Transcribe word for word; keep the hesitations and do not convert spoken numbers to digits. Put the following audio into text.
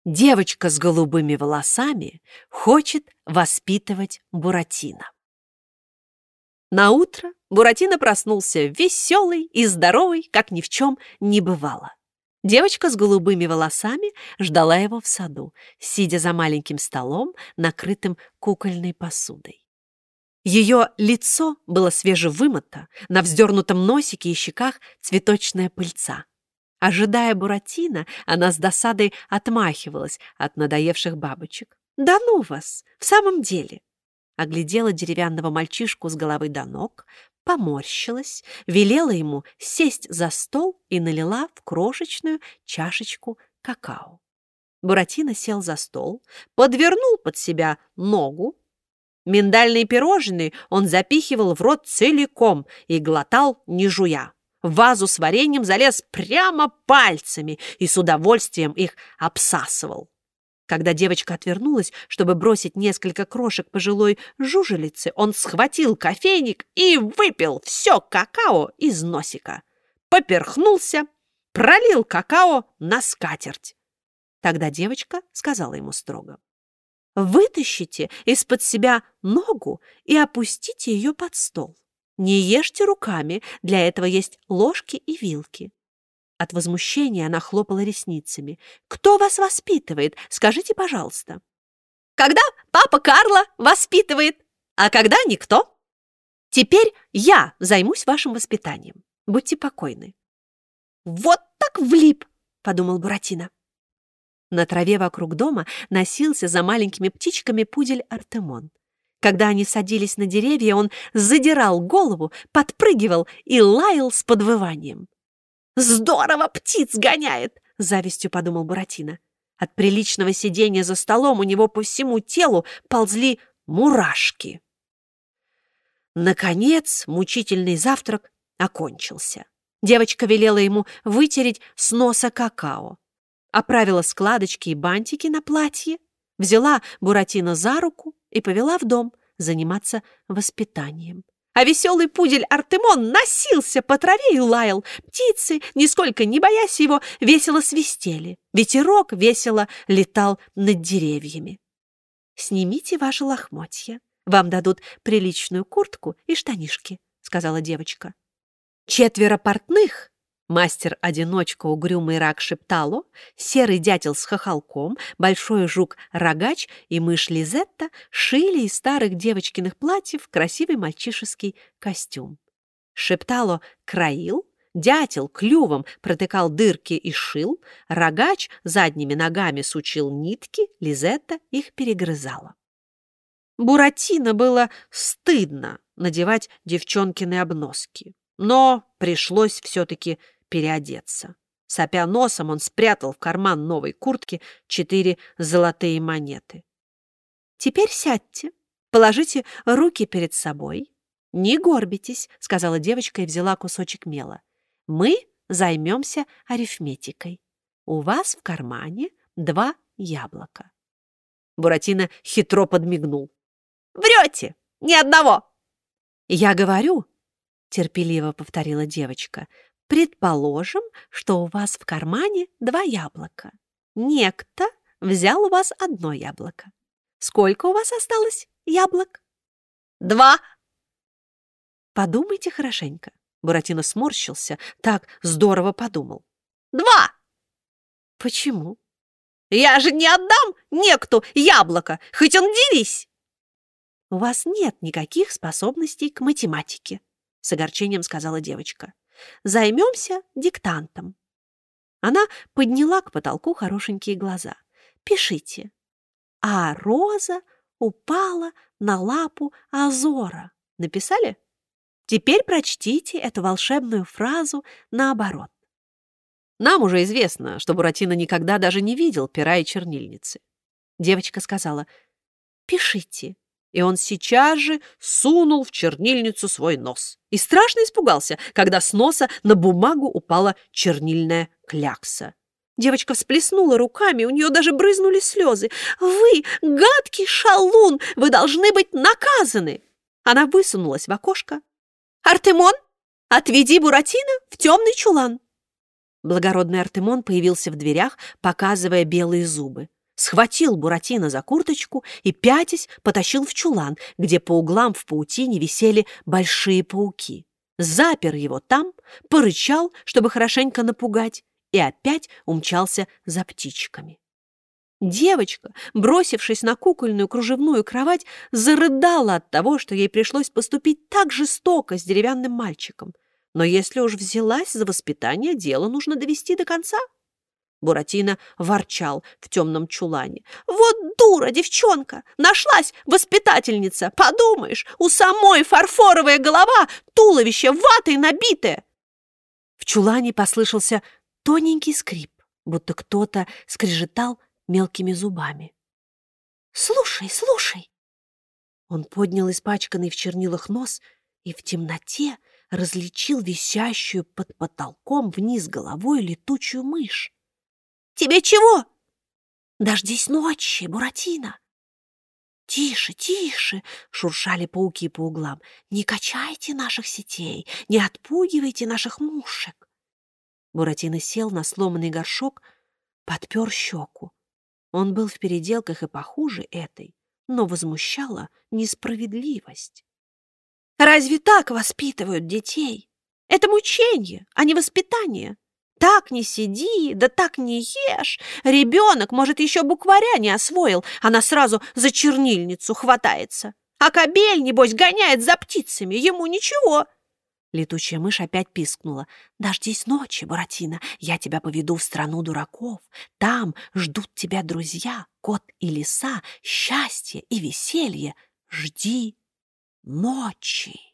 Девочка с голубыми волосами хочет воспитывать Буратино. Наутро Буратино проснулся веселый и здоровый, как ни в чем не бывало. Девочка с голубыми волосами ждала его в саду, сидя за маленьким столом, накрытым кукольной посудой. Ее лицо было свежевымыто, на вздернутом носике и щеках цветочная пыльца. Ожидая Буратино, она с досадой отмахивалась от надоевших бабочек. «Да ну вас! В самом деле!» Оглядела деревянного мальчишку с головы до ног, поморщилась, велела ему сесть за стол и налила в крошечную чашечку какао. Буратино сел за стол, подвернул под себя ногу. Миндальные пирожные он запихивал в рот целиком и глотал, не жуя. В вазу с вареньем залез прямо пальцами и с удовольствием их обсасывал. Когда девочка отвернулась, чтобы бросить несколько крошек пожилой жужелице, он схватил кофейник и выпил все какао из носика. Поперхнулся, пролил какао на скатерть. Тогда девочка сказала ему строго: «Вытащите из-под себя ногу и опустите ее под стол. Не ешьте руками, для этого есть ложки и вилки». От возмущения она хлопала ресницами. «Кто вас воспитывает? Скажите, пожалуйста». «Когда папа Карло воспитывает, а когда никто. Теперь я займусь вашим воспитанием. Будьте покойны». «Вот так влип!» — подумал Буратино. На траве вокруг дома носился за маленькими птичками пудель Артемон. Когда они садились на деревья, он задирал голову, подпрыгивал и лаял с подвыванием. «Здорово птиц гоняет!» — с завистью подумал Буратино. От приличного сидения за столом у него по всему телу ползли мурашки. Наконец мучительный завтрак окончился. Девочка велела ему вытереть с носа какао, оправила складочки и бантики на платье, взяла Буратино за руку и повела в дом заниматься воспитанием. А веселый пудель Артемон носился по траве и лаял. Птицы, нисколько не боясь его, весело свистели. Ветерок весело летал над деревьями. «Снимите ваши лохмотья. Вам дадут приличную куртку и штанишки», — сказала девочка. Четверо портных, мастер-одиночка угрюмый рак Шептало, серый дятел с хохолком, большой жук-рогач и мышь Лизетта шили из старых девочкиных платьев красивый мальчишеский костюм. Шептало краил, дятел клювом протыкал дырки и шил, рогач задними ногами сучил нитки, Лизетта их перегрызала. Буратино было стыдно надевать девчонкины обноски, но пришлось все-таки переодеться. Сопя носом, он спрятал в карман новой куртки четыре золотые монеты. «Теперь сядьте, положите руки перед собой. Не горбитесь», — сказала девочка и взяла кусочек мела. «Мы займемся арифметикой. У вас в кармане два яблока». Буратино хитро подмигнул. «Врете! Ни одного!» «Я говорю», — терпеливо повторила девочка, «предположим, что у вас в кармане два яблока. Некто взял у вас одно яблоко. Сколько у вас осталось яблок?» «Два!» «Подумайте хорошенько». Буратино сморщился, так здорово подумал. «Два!» «Почему?» «Я же не отдам некто яблоко, хоть он дерись!» «У вас нет никаких способностей к математике», — с огорчением сказала девочка. «Займемся диктантом». Она подняла к потолку хорошенькие глаза. «Пишите. А роза упала на лапу Азора». Написали? Теперь прочтите эту волшебную фразу наоборот. Нам уже известно, что Буратино никогда даже не видел пера и чернильницы. Девочка сказала: «Пишите». И он сейчас же сунул в чернильницу свой нос. И страшно испугался, когда с носа на бумагу упала чернильная клякса. Девочка всплеснула руками, у нее даже брызнули слезы. «Вы, гадкий шалун, вы должны быть наказаны!» Она высунулась в окошко. «Артемон, отведи Буратино в темный чулан!» Благородный Артемон появился в дверях, показывая белые зубы. Схватил Буратино за курточку и, пятясь, потащил в чулан, где по углам в паутине висели большие пауки. Запер его там, порычал, чтобы хорошенько напугать, и опять умчался за птичками. Девочка, бросившись на кукольную кружевную кровать, зарыдала от того, что ей пришлось поступить так жестоко с деревянным мальчиком. Но если уж взялась за воспитание, дело нужно довести до конца. Буратино ворчал в темном чулане. «Вот дура девчонка! Нашлась воспитательница! Подумаешь, у самой фарфоровая голова, туловище ватой набитое!» В чулане послышался тоненький скрип, будто кто-то скрежетал мелкими зубами. «Слушай, слушай!» Он поднял испачканный в чернилах нос и в темноте различил висящую под потолком вниз головой летучую мышь. «Тебе чего?» «Дождись ночи, Буратино!» «Тише, тише!» — шуршали пауки по углам. «Не качайте наших сетей, не отпугивайте наших мушек!» Буратино сел на сломанный горшок, подпер щеку. Он был в переделках и похуже этой, но возмущала несправедливость. «Разве так воспитывают детей? Это мучение, а не воспитание. Так не сиди, да так не ешь. Ребенок, может, еще букваря не освоил, она сразу за чернильницу хватается. А кобель, небось, гоняет за птицами, ему ничего». Летучая мышь опять пискнула. «Дождись ночи, Буратино, я тебя поведу в страну дураков. Там ждут тебя друзья, кот и лиса, счастье и веселье. Жди ночи».